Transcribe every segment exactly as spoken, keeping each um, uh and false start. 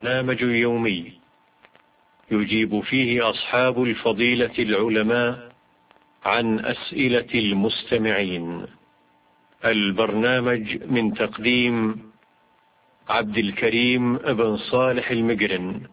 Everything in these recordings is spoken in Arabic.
برنامج يومي يجيب فيه أصحاب الفضيلة العلماء عن أسئلة المستمعين. البرنامج من تقديم عبد الكريم بن صالح المقرن،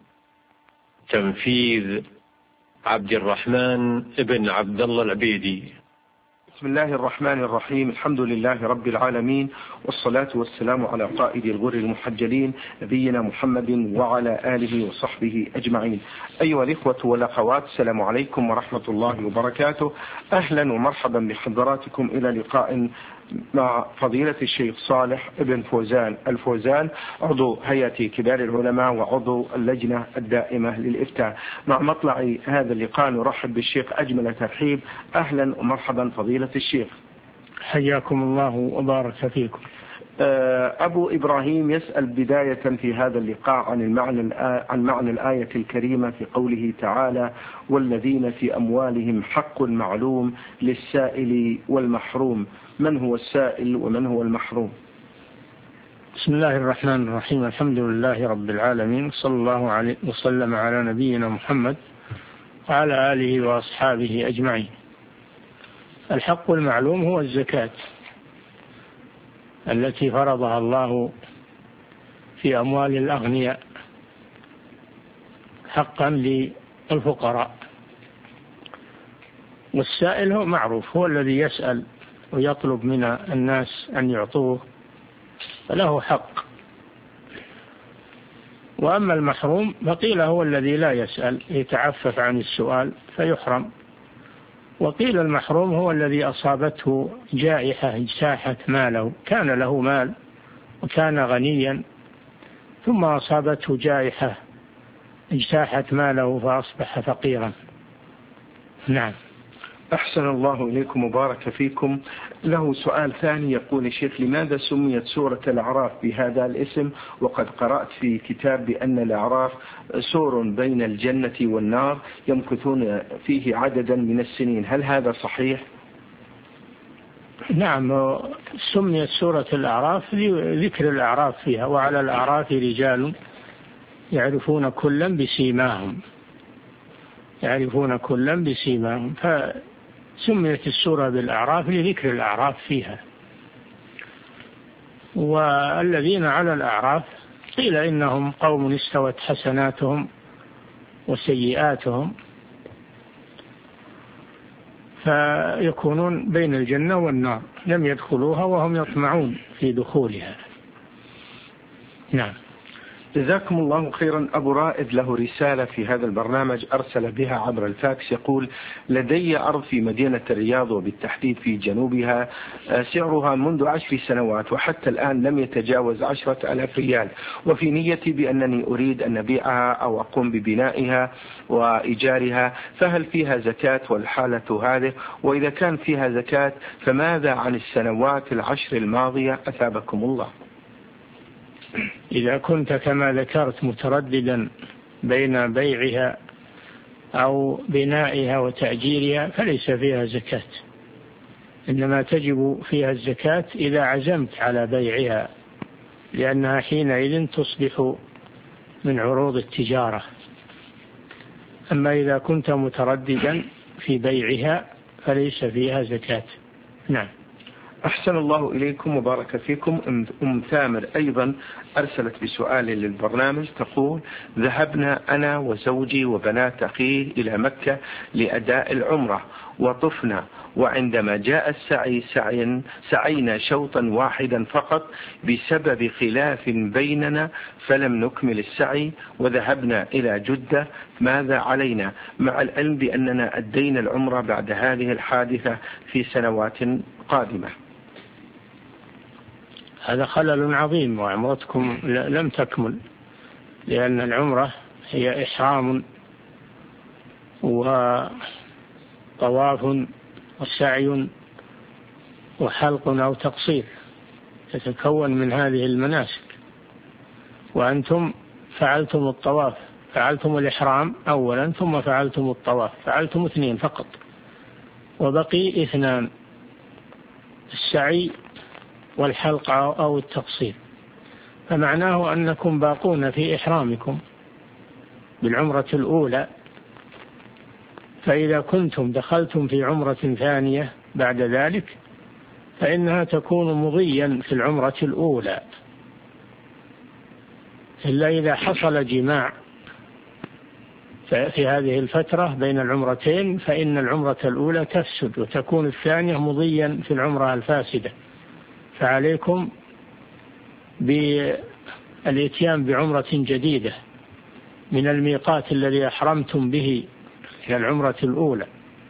تنفيذ عبد الرحمن بن عبد الله العبيدي. بسم الله الرحمن الرحيم. الحمد لله رب العالمين، والصلاة والسلام على قائد الغر المحجلين نبينا محمد وعلى آله وصحبه أجمعين. أيها الإخوة والأخوات، السلام عليكم ورحمة الله وبركاته. أهلا ومرحبا بحضراتكم إلى لقاء مع فضيلة الشيخ صالح بن فوزان الفوزان، عضو هيئة كبار العلماء وعضو اللجنة الدائمة للإفتاء. مع مطلع هذا اللقاء نرحب بالشيخ أجمل ترحيب. أهلا ومرحبا فضيلة الشيخ. حياكم الله وبارك فيكم. أبو إبراهيم يسأل بداية في هذا اللقاء عن المعنى عن معنى الآية الكريمة في قوله تعالى: والذين في أموالهم حق معلوم للسائل والمحروم. من هو السائل ومن هو المحروم؟ بسم الله الرحمن الرحيم. الحمد لله رب العالمين، صلى الله عليه وسلم على نبينا محمد وعلى آله وأصحابه أجمعين. الحق المعلوم هو الزكاة التي فرضها الله في أموال الأغنياء حقا للفقراء. والسائل هو معروف، هو الذي يسأل ويطلب من الناس أن يعطوه، فله حق. وأما المحروم فقيل هو الذي لا يسأل، يتعفف عن السؤال فيحرم. وقيل المحروم هو الذي أصابته جائحة اجتاحت ماله، كان له مال وكان غنيا ثم أصابته جائحة اجتاحت ماله فأصبح فقيرا. نعم. أحسن الله إليكم وبارك فيكم. له سؤال ثاني، يقول: الشيخ، لماذا سميت سورة الأعراف بهذا الاسم وقد قرأت في كتاب بأن الأعراف سور بين الجنة والنار يمكثون فيه عددا من السنين، هل هذا صحيح؟ نعم، سميت سورة الأعراف لذكر الأعراف فيها: وعلى الأعراف رجال يعرفون كلا بسيماهم يعرفون كلا بسيماهم فسميت السورة بالأعراف لذكر الأعراف فيها. والذين على الأعراف قيل إنهم قوم استوت حسناتهم وسيئاتهم، فيكونون بين الجنة والنار، لم يدخلوها وهم يطمعون في دخولها. نعم. جزاكم الله خيرا. أبو رائد له رسالة في هذا البرنامج أرسل بها عبر الفاكس، يقول: لدي أرض في مدينة الرياض وبالتحديد في جنوبها، سعرها منذ عشر سنوات وحتى الآن لم يتجاوز عشرة ألاف ريال، وفي نيتي بأنني أريد أن أبيعها أو أقوم ببنائها وإيجارها، فهل فيها زكاة والحالة هذه؟ وإذا كان فيها زكاة فماذا عن السنوات العشر الماضية أثابكم الله؟ إذا كنت كما ذكرت مترددا بين بيعها أو بنائها وتأجيرها فليس فيها زكاة، إنما تجب فيها الزكاة إذا عزمت على بيعها، لأنها حينئذ تصبح من عروض التجارة. أما إذا كنت مترددا في بيعها فليس فيها زكاة. نعم. أحسن الله إليكم وبارك فيكم. أم ثامر أيضا أرسلت بسؤال للبرنامج، تقول: ذهبنا أنا وزوجي وبنات أخيه إلى مكة لأداء العمرة وطفنا، وعندما جاء السعي سعي سعينا شوطا واحدا فقط بسبب خلاف بيننا فلم نكمل السعي وذهبنا إلى جدة، ماذا علينا؟ مع العلم بأننا أدينا العمرة بعد هذه الحادثة في سنوات قادمة. هذا خلل عظيم، وعمرتكم لم تكمل، لأن العمرة هي إحرام وطواف وسعي وحلق أو تقصير، تتكون من هذه المناسك. وأنتم فعلتم الطواف، فعلتم الإحرام أولا ثم فعلتم الطواف، فعلتم اثنين فقط، وبقي اثنان: السعي والحلق أو التقصير. فمعناه أنكم باقون في إحرامكم بالعمرة الأولى، فإذا كنتم دخلتم في عمرة ثانية بعد ذلك فإنها تكون مضيا في العمرة الأولى، إلا إذا حصل جماع في هذه الفترة بين العمرتين فإن العمرة الأولى تفسد وتكون الثانية مضيا في العمرة الفاسدة، فعليكم بالإتيان بعمرة جديدة من الميقات الذي أحرمتم به إلى العمرة الأولى،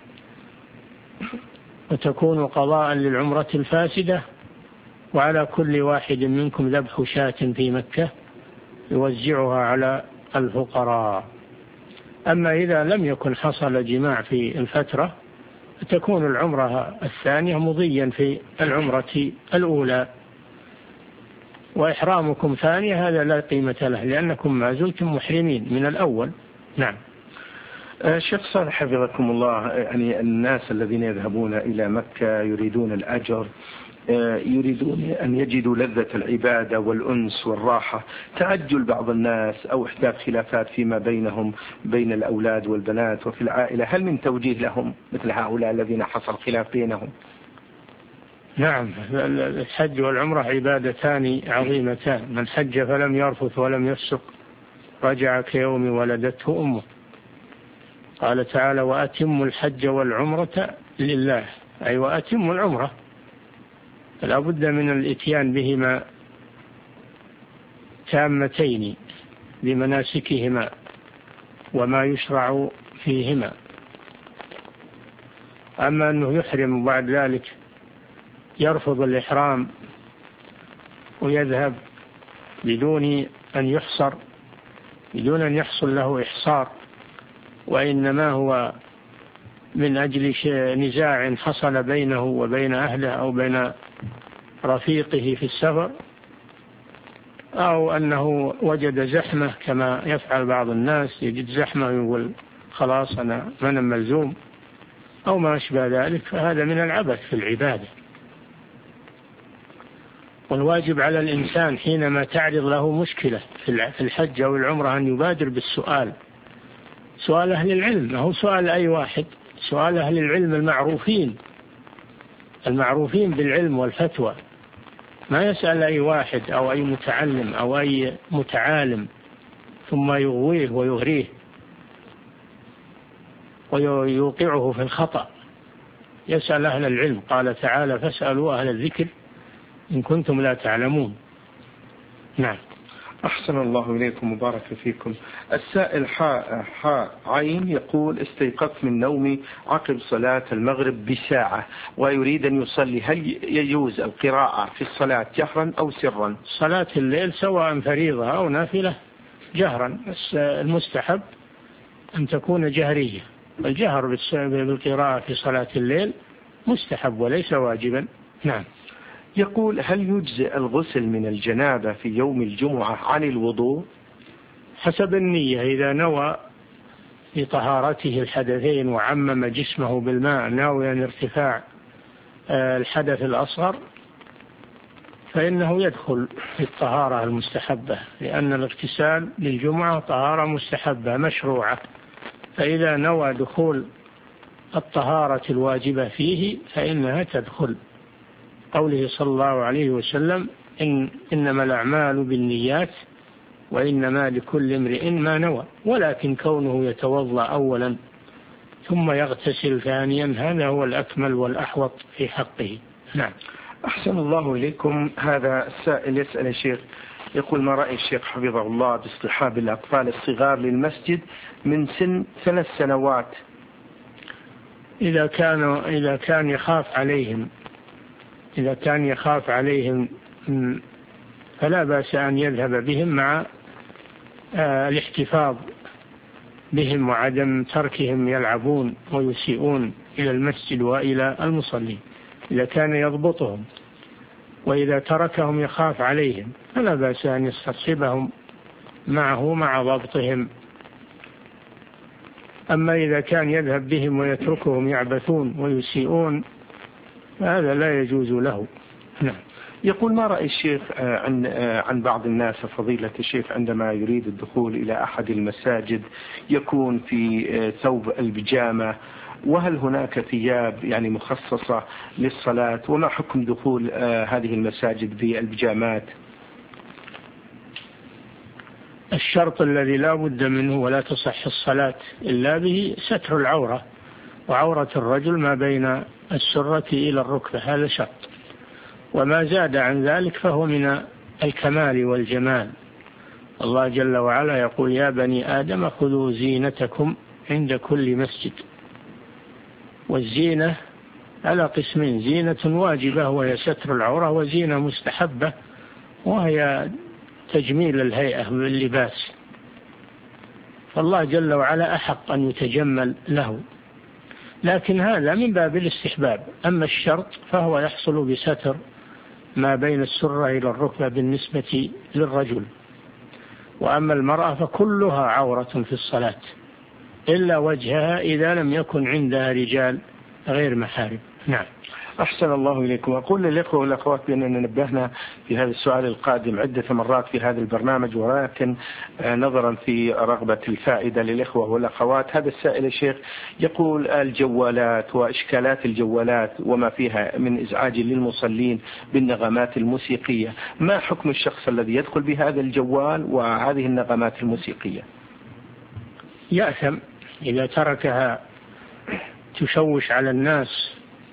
وتكون قضاء للعمرة الفاسدة، وعلى كل واحد منكم ذبح شاة في مكة يوزعها على الفقراء. أما إذا لم يكن حصل جماع في الفترة فتكون العمرة الثانية مضيا في العمرة الأولى، وإحرامكم ثانية هذا لا قيمة له لأنكم ما زلتم محرمين من الأول. نعم. شيخ صالح حفظكم الله، يعني الناس الذين يذهبون إلى مكة يريدون الأجر، يريدون أن يجدوا لذة العبادة والأنس والراحة، تعجل بعض الناس أو إحداث خلافات فيما بينهم بين الأولاد والبنات وفي العائلة، هل من توجيه لهم مثل هؤلاء الذين حصل خلاف بينهم؟ نعم، الحج والعمرة عبادتان عظيمتان، من حج فلم يرفث ولم يفسق رجع كيوم ولدته أمه. قال تعالى وأتموا الحج والعمرة لله، أي وأتموا العمرة، فلا بد من الإتيان بهما تامتين بمناسكهما وما يشرع فيهما. أما أنه يحرم بعد ذلك يرفض الإحرام ويذهب بدون أن يحصر، بدون أن يحصل له إحصار، وإنما هو من أجل نزاع حصل بينه وبين أهله أو بين رفيقه في السفر، أو أنه وجد زحمة كما يفعل بعض الناس، يجد زحمة يقول خلاص أنا من ملزوم أو ما أشبه ذلك، فهذا من العبث في العبادة. والواجب على الإنسان حينما تعرض له مشكلة في الحج أو العمرة أن يبادر بالسؤال، سؤال أهل العلم، ما هو سؤال أي واحد، سؤال أهل العلم المعروفين المعروفين بالعلم والفتوى، ما يسأل أي واحد أو أي متعلم أو أي متعالم ثم يغويه ويغريه ويوقعه في الخطأ، يسأل أهل العلم. قال تعالى فاسألوا أهل الذكر إن كنتم لا تعلمون. نعم. أحسن الله إليكم وبارك فيكم. السائل حاء حاء عين يقول استيقظت من نومي عقب صلاة المغرب بساعة ويريد أن يصلي، هل يجوز القراءة في الصلاة جهرا أو سرا؟ صلاة الليل سواء فريضة أو نافلة جهرا، بس المستحب أن تكون جهرية، الجهر بالقراءة في صلاة الليل مستحب وليس واجبا. نعم. يقول هل يجزئ الغسل من الجنابة في يوم الجمعة عن الوضوء؟ حسب النية، إذا نوى في طهارته الحدثين وعمم جسمه بالماء ناويا ارتفاع الحدث الأصغر فإنه يدخل في الطهارة المستحبة، لأن الاغتسال للجمعة طهارة مستحبة مشروعة، فإذا نوى دخول الطهارة الواجبة فيه فإنها تدخل. قوله صلى الله عليه وسلم إن إنما الأعمال بالنيات وإنما لكل امرئ ما نوى، ولكن كونه يتوضأ أولا ثم يغتسل ثانيا هذا هو الأكمل والأحوط في حقه. نعم. أحسن الله إليكم. هذا السائل يسأل الشيخ يقول ما رأي الشيخ حفظه الله باصطحاب الأطفال الصغار للمسجد من سن ثلاث سنوات؟ إذا كان إذا كان يخاف عليهم إذا كان يخاف عليهم فلا بأس أن يذهب بهم مع الاحتفاظ بهم وعدم تركهم يلعبون ويسيئون إلى المسجد وإلى المصلين، إذا كان يضبطهم، وإذا تركهم يخاف عليهم فلا بأس أن يستصحبهم معه مع ضبطهم. أما إذا كان يذهب بهم ويتركهم يعبثون ويسيئون فهذا لا يجوز له. نعم. يقول ما رأي الشيخ عن عن بعض الناس فضيلة الشيخ عندما يريد الدخول إلى أحد المساجد يكون في ثوب البيجامة، وهل هناك ثياب يعني مخصصة للصلاة، وما حكم دخول هذه المساجد بالبيجامات؟ الشرط الذي لا بد منه ولا تصح الصلاة إلا به ستر العورة، وعورة الرجل ما بين السرة إلى الركبة، هذا شرط، وما زاد عن ذلك فهو من الكمال والجمال. الله جل وعلا يقول يا بني آدم خذوا زينتكم عند كل مسجد. والزينة على قسمين: زينة واجبة وهي ستر العورة، وزينة مستحبة وهي تجميل الهيئة باللباس. فالله جل وعلا أحق أن يتجمل له، لكن هذا من باب الاستحباب. أما الشرط فهو يحصل بستر ما بين السرة إلى الركبة بالنسبة للرجل، وأما المرأة فكلها عورة في الصلاة إلا وجهها إذا لم يكن عندها رجال غير محارم. نعم. أحسن الله إليكم. أقول للإخوة والأخوات بأننا نبهنا في هذا السؤال القادم عدة مرات في هذا البرنامج، ولكن نظرا في رغبة الفائدة للإخوة والأخوات، هذا السائل الشيخ يقول الجوالات وإشكالات الجوالات وما فيها من إزعاج للمصلين بالنغمات الموسيقية، ما حكم الشخص الذي يدخل بهذا الجوال وهذه النغمات الموسيقية؟ يأثم إذا تركها تشوش على الناس،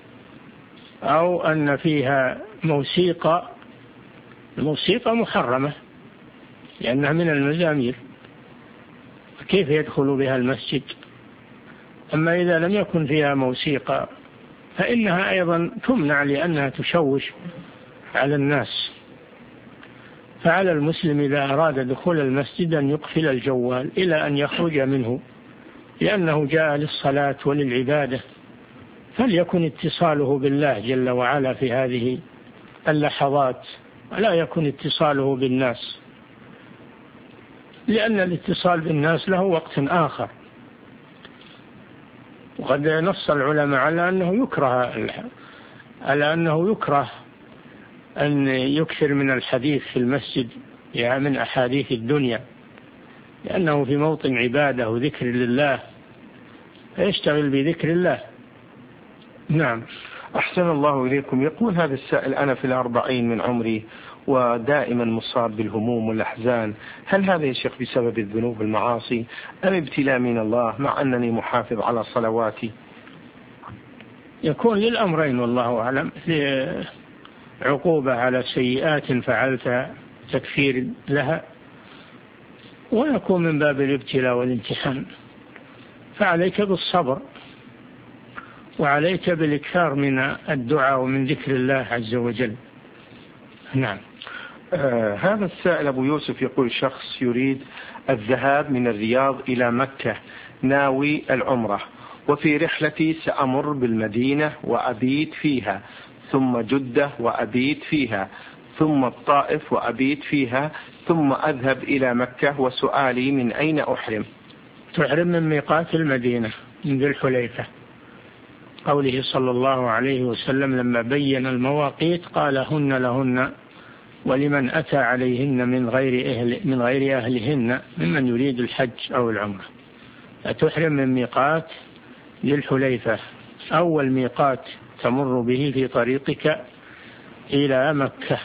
أو أن فيها موسيقى. الموسيقى محرمة لأنها من المزامير، كيف يدخل بها المسجد؟ أما إذا لم يكن فيها موسيقى فإنها أيضا تمنع لأنها تشوش على الناس. فعلى المسلم إذا أراد دخول المسجد أن يقفل الجوال إلى أن يخرج منه، لأنه جاء للصلاة وللعبادة، فليكن اتصاله بالله جل وعلا في هذه اللحظات، ولا يكن اتصاله بالناس، لأن الاتصال بالناس له وقت آخر. وقد نص العلماء على أنه يكره على أنه يكره أن يكثر من الحديث في المسجد يعني من أحاديث الدنيا، لأنه في موطن عبادة وذكر لله فيشتغل بذكر الله. نعم. أحسن الله إليكم. يقول هذا السائل أنا في الأربعين من عمري ودائما مصاب بالهموم والأحزان، هل هذا يا شيخ بسبب الذنوب والمعاصي أم ابتلاء من الله مع أنني محافظ على صلواتي؟ يكون للأمرين والله أعلم، عقوبة على سيئات فعلت تكفير لها، ويكون من باب الابتلاء والامتحان، فعليك بالصبر وعليك بالإكثار من الدعاء ومن ذكر الله عز وجل. نعم. آه هذا السائل أبو يوسف يقول شخص يريد الذهاب من الرياض إلى مكة ناوي العمرة، وفي رحلتي سأمر بالمدينة وأبيت فيها، ثم جدة وأبيت فيها، ثم الطائف وأبيت فيها، ثم أذهب إلى مكة، وسؤالي من أين أحرم؟ تحرم من ميقات المدينة من ذي الحليفة، قوله صلى الله عليه وسلم لما بين المواقيت قال هن لهن ولمن أتى عليهن من غير أهل من غير أهلهن ممن يريد الحج أو العمرة. فتحرم من ميقات ذي الحليفة، أول ميقات تمر به في طريقك إلى مكة،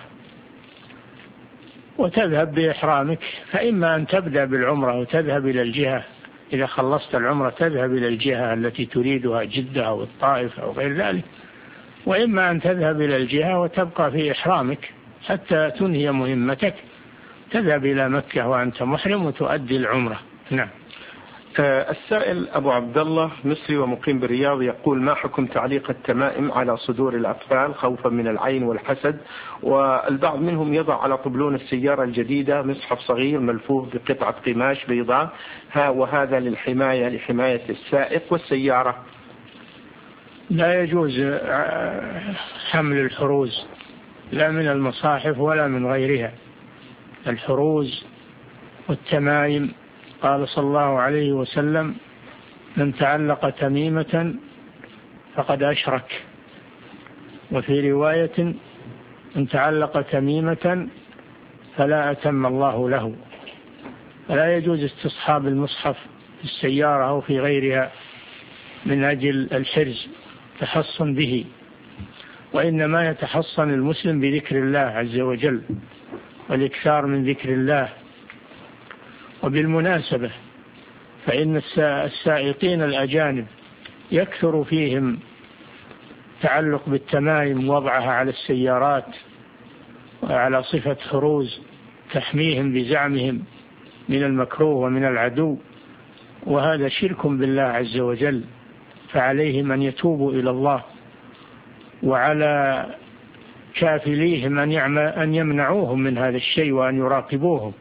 وتذهب بإحرامك، فإما أن تبدأ بالعمرة وتذهب إلى الجهة، إذا خلصت العمرة تذهب إلى الجهة التي تريدها جدة أو الطائف أو غير ذلك، وإما أن تذهب إلى الجهة وتبقى في إحرامك حتى تنهي مهمتك، تذهب إلى مكة وأنت محرم وتؤدي العمرة. نعم. السائل أبو عبد الله مصري ومقيم بالرياض يقول ما حكم تعليق التمائم على صدور الأطفال خوفا من العين والحسد، والبعض منهم يضع على طبلون السيارة الجديدة مصحف صغير ملفوف بقطعة قماش بيضاء، ها وهذا للحماية لحماية السائق والسيارة. لا يجوز حمل الحروز لا من المصاحف ولا من غيرها. الحروز والتمائم قال صلى الله عليه وسلم من تعلق تميمة فقد أشرك، وفي رواية إن تعلق تميمة فلا أتم الله له. فلا يجوز استصحاب المصحف في السيارة أو في غيرها من أجل الحرز تحصن به، وإنما يتحصن المسلم بذكر الله عز وجل والإكثار من ذكر الله. وبالمناسبة فإن السائقين الأجانب يكثر فيهم تعلق بالتمائم وضعها على السيارات وعلى صفة حروز تحميهم بزعمهم من المكروه ومن العدو، وهذا شرك بالله عز وجل. فعليهم أن يتوبوا إلى الله، وعلى كافليهم أن يمنعوهم من هذا الشيء وأن يراقبوهم،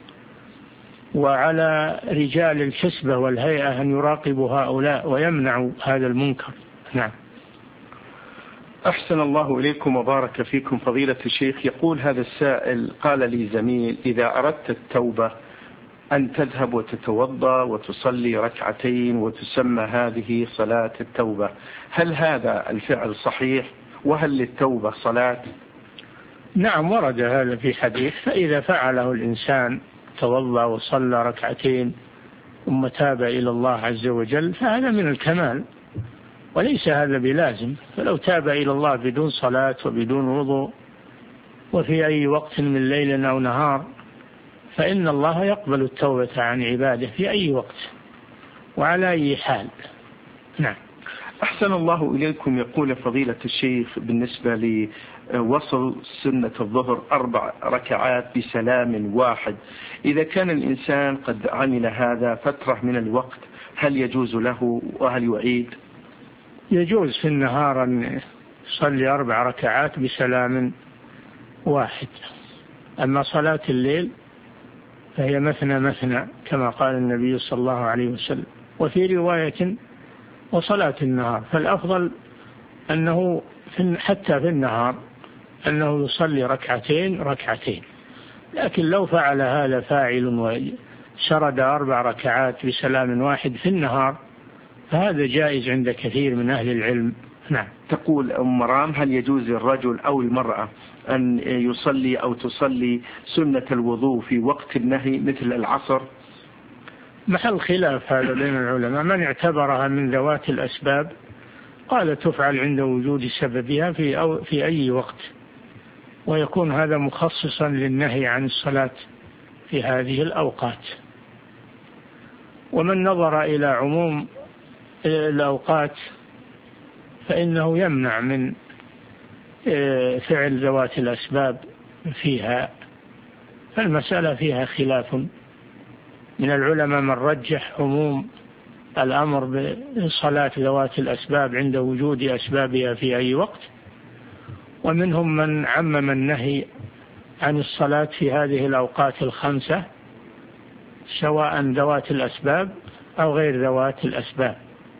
وعلى رجال الحسبة والهيئة أن يراقبوا هؤلاء ويمنعوا هذا المنكر. نعم. أحسن الله إليكم وبارك فيكم فضيلة الشيخ. يقول هذا السائل: قال لي زميل: إذا أردت التوبة أن تذهب وتتوضأ وتصلي ركعتين وتسمى هذه صلاة التوبة، هل هذا الفعل صحيح؟ وهل للتوبة صلاة؟ نعم، ورد هذا في حديث. فإذا فعله الإنسان توضأ وصلى ركعتين ثم تاب إلى الله عز وجل فهذا من الكمال، وليس هذا بلازم. فلو تاب إلى الله بدون صلاة وبدون وضوء وفي أي وقت من ليل أو نهار فإن الله يقبل التوبة عن عباده في أي وقت وعلى أي حال. نعم. أحسن الله إليكم. يقول فضيلة الشيخ: بالنسبة لوصل سنة الظهر أربع ركعات بسلام واحد، إذا كان الإنسان قد عمل هذا فترة من الوقت هل يجوز له وهل يعيد؟ يجوز في النهار أن يصلي أربع ركعات بسلام واحد. أما صلاة الليل فهي مثنى مثنى كما قال النبي صلى الله عليه وسلم. وفي رواية: وصلاة النهار. فالأفضل أنه حتى في النهار أنه يصلي ركعتين ركعتين. لكن لو فعل هذا فاعل وشرد أربع ركعات بسلام واحد في النهار فهذا جائز عند كثير من أهل العلم. نعم. تقول أم مرام: هل يجوز الرجل أو المرأة أن يصلي أو تصلي سنة الوضوء في وقت النهي مثل العصر؟ محل خلاف هذا بين العلماء. من اعتبرها من ذوات الأسباب قال تفعل عند وجود سببها في, أو في أي وقت، ويكون هذا مخصصا للنهي عن الصلاة في هذه الأوقات. ومن نظر إلى عموم الأوقات فإنه يمنع من فعل ذوات الأسباب فيها. فالمسألة فيها خلاف من العلماء، من رجح عموم الأمر بصلاة ذوات الأسباب عند وجود أسبابها في أي وقت، ومنهم من عمم النهي عن الصلاة في هذه الأوقات الخمسة سواء ذوات الأسباب أو غير ذوات الأسباب.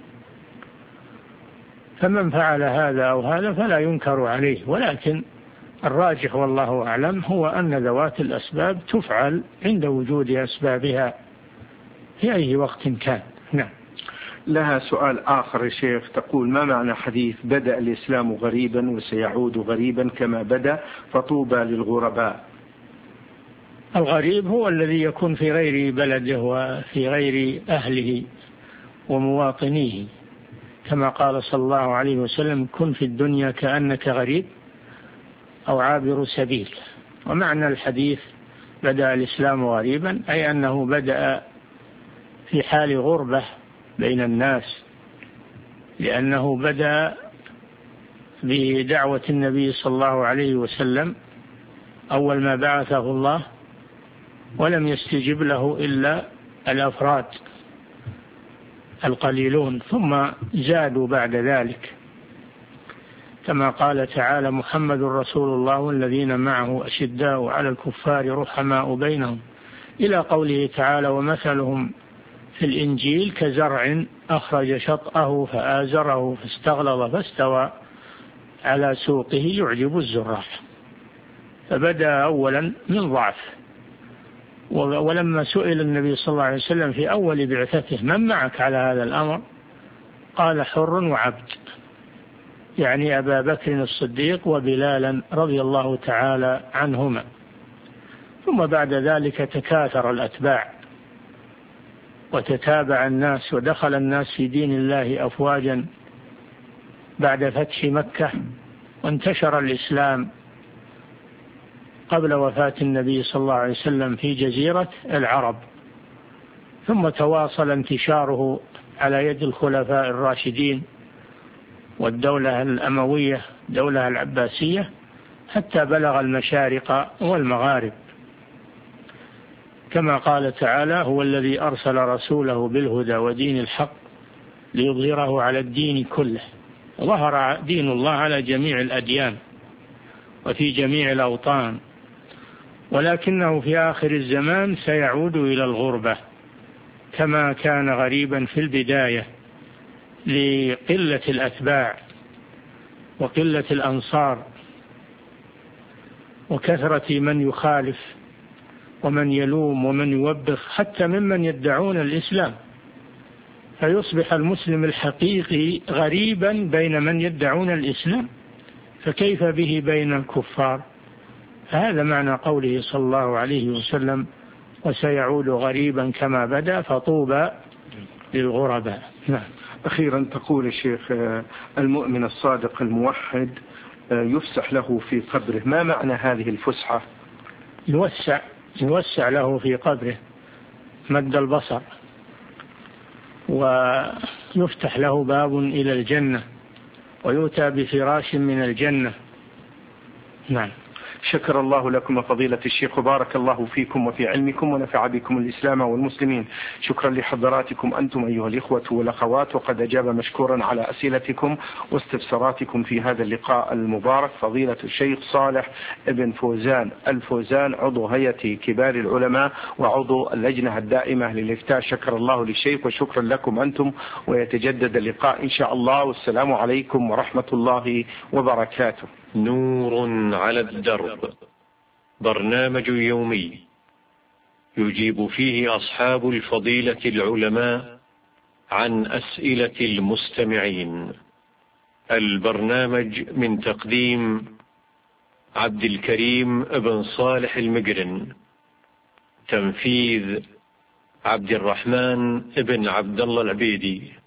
فمن فعل هذا أو هذا فلا ينكر عليه، ولكن الراجح والله أعلم هو أن ذوات الأسباب تفعل عند وجود أسبابها في أي وقت كان. نعم. لها سؤال آخر يا شيخ. تقول: ما معنى حديث بدأ الإسلام غريبا وسيعود غريبا كما بدأ فطوبى للغرباء؟ الغريب هو الذي يكون في غير بلده وفي غير أهله ومواطنيه، كما قال صلى الله عليه وسلم: كن في الدنيا كأنك غريب أو عابر سبيل. ومعنى الحديث بدأ الإسلام غريبا أي أنه بدأ في حال غربة بين الناس، لأنه بدأ بدعوة النبي صلى الله عليه وسلم أول ما بعثه الله، ولم يستجب له إلا الأفراد القليلون، ثم زادوا بعد ذلك، كما قال تعالى: محمد رسول الله والذين معه أشداء على الكفار رحماء بينهم، إلى قوله تعالى: ومثلهم في الإنجيل كزرع أخرج شطأه فآزره فاستغلظ فاستوى على سوقه يعجب الزراع. فبدأ أولا من ضعف. ولما سئل النبي صلى الله عليه وسلم في أول بعثته: من معك على هذا الأمر؟ قال: حر وعبد. يعني أبا بكر الصديق وبلالا رضي الله تعالى عنهما. ثم بعد ذلك تكاثر الأتباع وتتابع الناس ودخل الناس في دين الله أفواجا بعد فتح مكة، وانتشر الإسلام قبل وفاة النبي صلى الله عليه وسلم في جزيرة العرب، ثم تواصل انتشاره على يد الخلفاء الراشدين والدولة الأموية الدولة العباسية حتى بلغ المشارق والمغارب، كما قال تعالى: هو الذي أرسل رسوله بالهدى ودين الحق ليظهره على الدين كله. ظهر دين الله على جميع الأديان وفي جميع الأوطان، ولكنه في آخر الزمان سيعود إلى الغربة كما كان غريبا في البداية لقلة الأتباع وقلة الأنصار وكثرة من يخالف ومن يلوم ومن يوبخ حتى ممن يدعون الإسلام، فيصبح المسلم الحقيقي غريبا بين من يدعون الإسلام، فكيف به بين الكفار؟ هذا معنى قوله صلى الله عليه وسلم: وسيعود غريبا كما بدأ فطوبى للغرباء. نعم. أخيرا تقول الشيخ: المؤمن الصادق الموحد يفسح له في قبره، ما معنى هذه الفسحة؟ يوسع يوسع له في قبره مد البصر، ويفتح له باب إلى الجنة، ويؤتى بفراش من الجنة. نعم. شكر الله لكم فضيلة الشيخ، وبارك الله فيكم وفي علمكم ونفع بكم الإسلام والمسلمين. شكرا لحضراتكم أنتم أيها الإخوة والأخوات، وقد أجاب مشكورا على أسئلتكم واستفساراتكم في هذا اللقاء المبارك فضيلة الشيخ صالح ابن فوزان الفوزان، عضو هيئة كبار العلماء وعضو اللجنة الدائمة للإفتاء. شكر الله للشيخ وشكرا لكم أنتم، ويتجدد اللقاء إن شاء الله، والسلام عليكم ورحمة الله وبركاته. نور على الدرب، برنامج يومي يجيب فيه أصحاب الفضيلة العلماء عن أسئلة المستمعين. البرنامج من تقديم عبد الكريم بن صالح المقرن، تنفيذ عبد الرحمن بن عبد الله العبيدي.